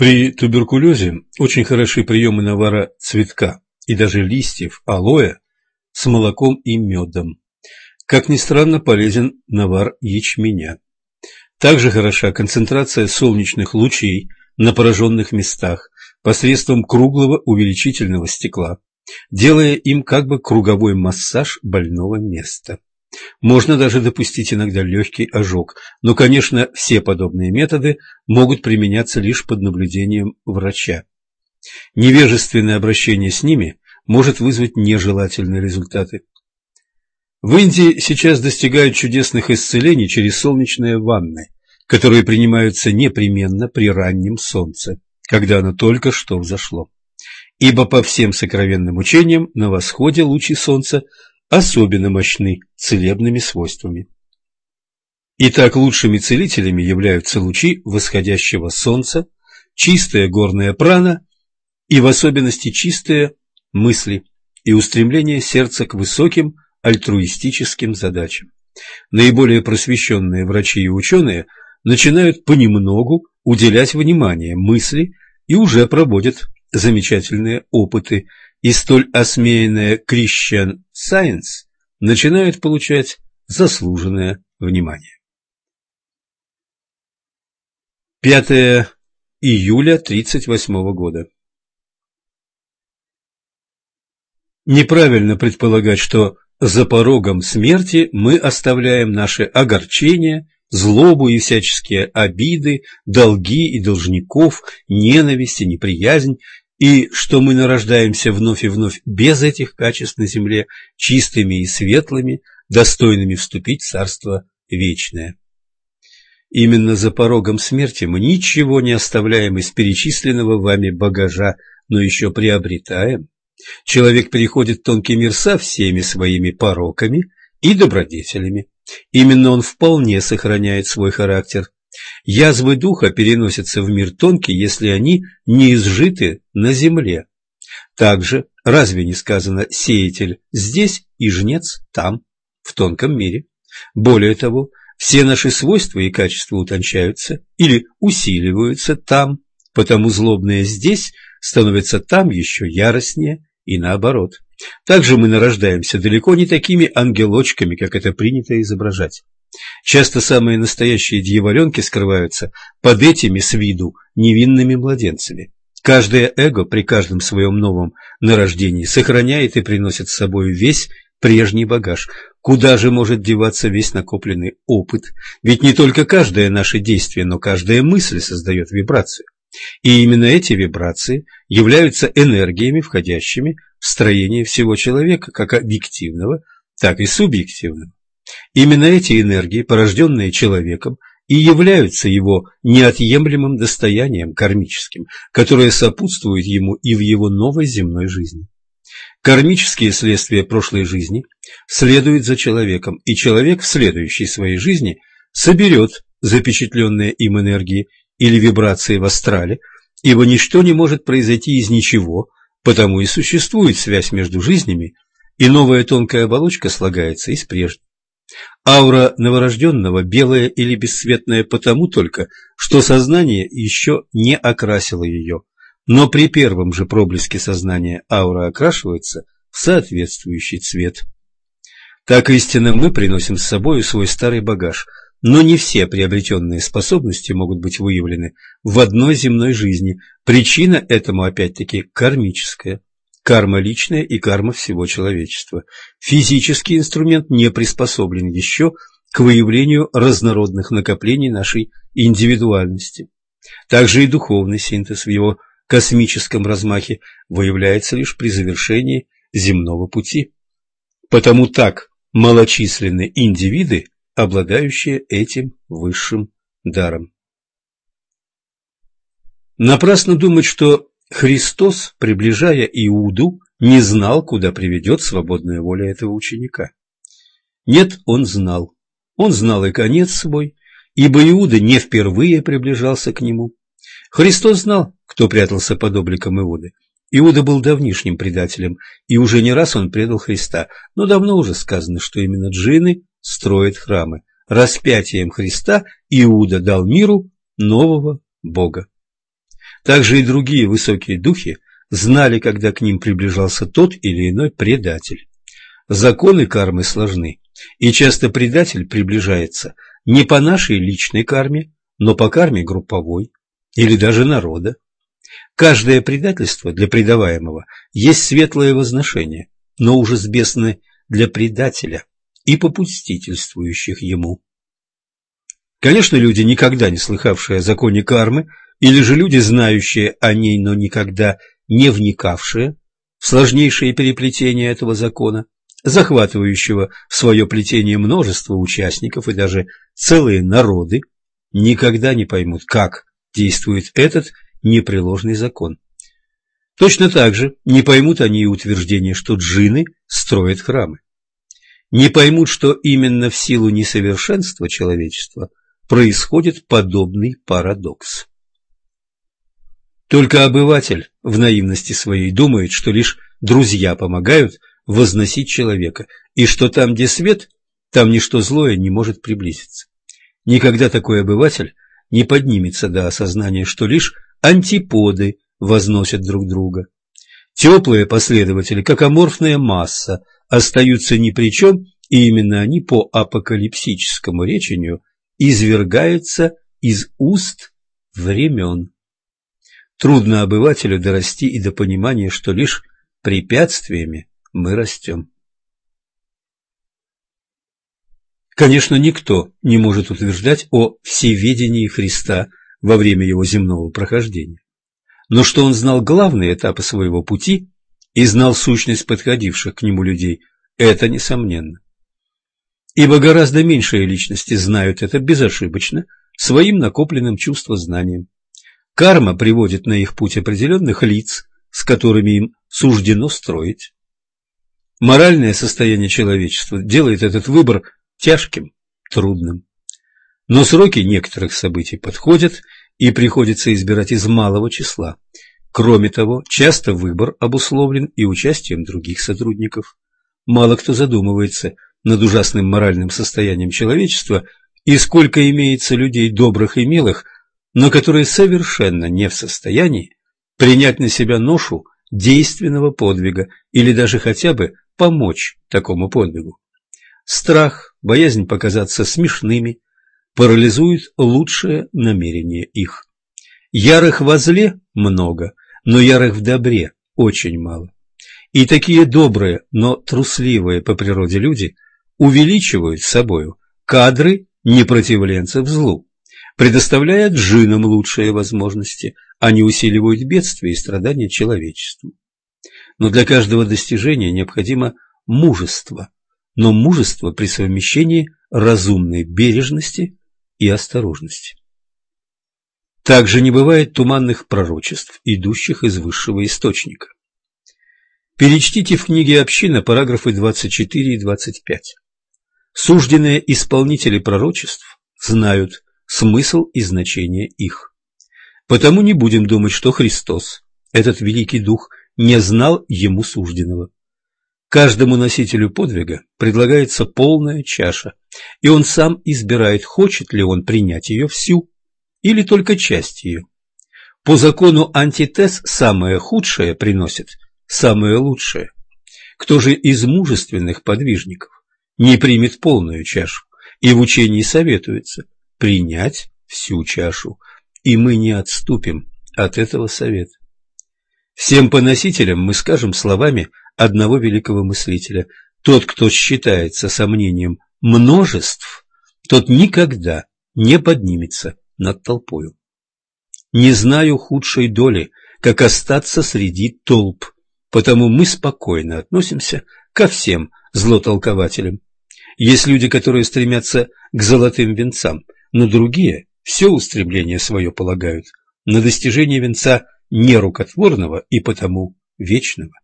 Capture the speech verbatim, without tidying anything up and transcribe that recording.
При туберкулезе очень хороши приемы навара цветка и даже листьев алоэ с молоком и медом. Как ни странно, полезен навар ячменя. Также хороша концентрация солнечных лучей на пораженных местах посредством круглого увеличительного стекла, делая им как бы круговой массаж больного места. Можно даже допустить иногда легкий ожог, но, конечно, все подобные методы могут применяться лишь под наблюдением врача. Невежественное обращение с ними может вызвать нежелательные результаты. В Индии сейчас достигают чудесных исцелений через солнечные ванны, которые принимаются непременно при раннем солнце, когда оно только что взошло. Ибо по всем сокровенным учениям на восходе лучи солнца особенно мощны целебными свойствами. Итак, лучшими целителями являются лучи восходящего солнца, чистая горная прана и в особенности чистые мысли и устремление сердца к высоким альтруистическим задачам. Наиболее просвещенные врачи и ученые начинают понемногу уделять внимание мысли и уже проводят замечательные опыты, и столь осмеянная Christian Science начинает получать заслуженное внимание. пятое июля тридцать восьмого года. Неправильно предполагать, что за порогом смерти мы оставляем наши огорчения, злобу и всяческие обиды, долги и должников, ненависть и неприязнь, и что мы нарождаемся вновь и вновь без этих качеств на земле, чистыми и светлыми, достойными вступить в Царство Вечное. Именно за порогом смерти мы ничего не оставляем из перечисленного вами багажа, но еще приобретаем. Человек переходит в тонкий мир со всеми своими пороками и добродетелями. Именно он вполне сохраняет свой характер. Язвы духа переносятся в мир тонкий, если они не изжиты на земле. Также, разве не сказано «сеятель здесь и жнец там», в тонком мире? Более того, все наши свойства и качества утончаются или усиливаются там, потому злобное здесь становится там еще яростнее и наоборот. Также мы нарождаемся далеко не такими ангелочками, как это принято изображать. Часто самые настоящие дьяволенки скрываются под этими с виду невинными младенцами. Каждое эго при каждом своем новом нарождении сохраняет и приносит с собой весь прежний багаж. Куда же может деваться весь накопленный опыт? Ведь не только каждое наше действие, но каждая мысль создает вибрацию. И именно эти вибрации являются энергиями, входящими в строение всего человека, как объективного, так и субъективного. Именно эти энергии, порожденные человеком, и являются его неотъемлемым достоянием кармическим, которое сопутствует ему и в его новой земной жизни. Кармические следствия прошлой жизни следуют за человеком, и человек в следующей своей жизни соберет запечатленные им энергии или вибрации в астрале, ибо ничто не может произойти из ничего, потому и существует связь между жизнями, и новая тонкая оболочка слагается из прежней. Аура новорожденного белая или бесцветная потому только, что сознание еще не окрасило ее, но при первом же проблеске сознания аура окрашивается в соответствующий цвет. Так истинно мы приносим с собой свой старый багаж, но не все приобретенные способности могут быть выявлены в одной земной жизни. Причина этому опять-таки кармическая. Карма личная и карма всего человечества. Физический инструмент не приспособлен еще к выявлению разнородных накоплений нашей индивидуальности. Также и духовный синтез в его космическом размахе выявляется лишь при завершении земного пути. Потому так малочисленны индивиды, обладающие этим высшим даром. Напрасно думать, что Христос, приближая Иуду, не знал, куда приведет свободная воля этого ученика. Нет, он знал. Он знал и конец свой, ибо Иуда не впервые приближался к нему. Христос знал, кто прятался под обликом Иуды. Иуда был давнишним предателем, и уже не раз он предал Христа, но давно уже сказано, что именно джинны строят храмы. Распятием Христа Иуда дал миру нового Бога. Также и другие высокие духи знали, когда к ним приближался тот или иной предатель. Законы кармы сложны, и часто предатель приближается не по нашей личной карме, но по карме групповой или даже народа. Каждое предательство для предаваемого есть светлое возношение, но ужас бесны для предателя и попустительствующих ему. Конечно, люди, никогда не слыхавшие о законе кармы, или же люди, знающие о ней, но никогда не вникавшие в сложнейшие переплетения этого закона, захватывающего в свое плетение множество участников и даже целые народы, никогда не поймут, как действует этот непреложный закон. Точно так же не поймут они и утверждение, что джинны строят храмы. Не поймут, что именно в силу несовершенства человечества происходит подобный парадокс. Только обыватель в наивности своей думает, что лишь друзья помогают возносить человека, и что там, где свет, там ничто злое не может приблизиться. Никогда такой обыватель не поднимется до осознания, что лишь антиподы возносят друг друга. Теплые последователи, как аморфная масса, остаются ни при чем, и именно они по апокалипсическому речению извергаются из уст времен. Трудно обывателю дорасти и до понимания, что лишь препятствиями мы растем. Конечно, никто не может утверждать о всеведении Христа во время его земного прохождения. Но что он знал главные этапы своего пути и знал сущность подходивших к нему людей, это несомненно. Ибо гораздо меньшие личности знают это безошибочно своим накопленным чувствознанием. Карма приводит на их путь определенных лиц, с которыми им суждено строить. Моральное состояние человечества делает этот выбор тяжким, трудным. Но сроки некоторых событий подходят, и приходится избирать из малого числа. Кроме того, часто выбор обусловлен и участием других сотрудников. Мало кто задумывается над ужасным моральным состоянием человечества, и сколько имеется людей добрых и милых, но которые совершенно не в состоянии принять на себя ношу действенного подвига или даже хотя бы помочь такому подвигу. Страх, боязнь показаться смешными парализует лучшее намерение их. Ярых во зле много, но ярых в добре очень мало. И такие добрые, но трусливые по природе люди увеличивают собою кадры непротивленцев злу, предоставляя джиннам лучшие возможности, они усиливают бедствия и страдания человечеству. Но для каждого достижения необходимо мужество, но мужество при совмещении разумной бережности и осторожности. Также не бывает туманных пророчеств, идущих из высшего источника. Перечтите в книге «Община» параграфы двадцать четыре и двадцать пять. Сужденные исполнители пророчеств знают смысл и значение их. Потому не будем думать, что Христос, этот великий дух, не знал ему сужденного. Каждому носителю подвига предлагается полная чаша, и он сам избирает, хочет ли он принять ее всю или только часть ее. По закону антитез самое худшее приносит самое лучшее. Кто же из мужественных подвижников не примет полную чашу, и в учении советуется принять всю чашу, и мы не отступим от этого совета. Всем поносителям мы скажем словами одного великого мыслителя: тот, кто считается сомнением множеств, тот никогда не поднимется над толпою. Не знаю худшей доли, как остаться среди толп, потому мы спокойно относимся ко всем злотолкователям. Есть люди, которые стремятся к золотым венцам, но другие все устремление свое полагают на достижение венца нерукотворного и потому вечного.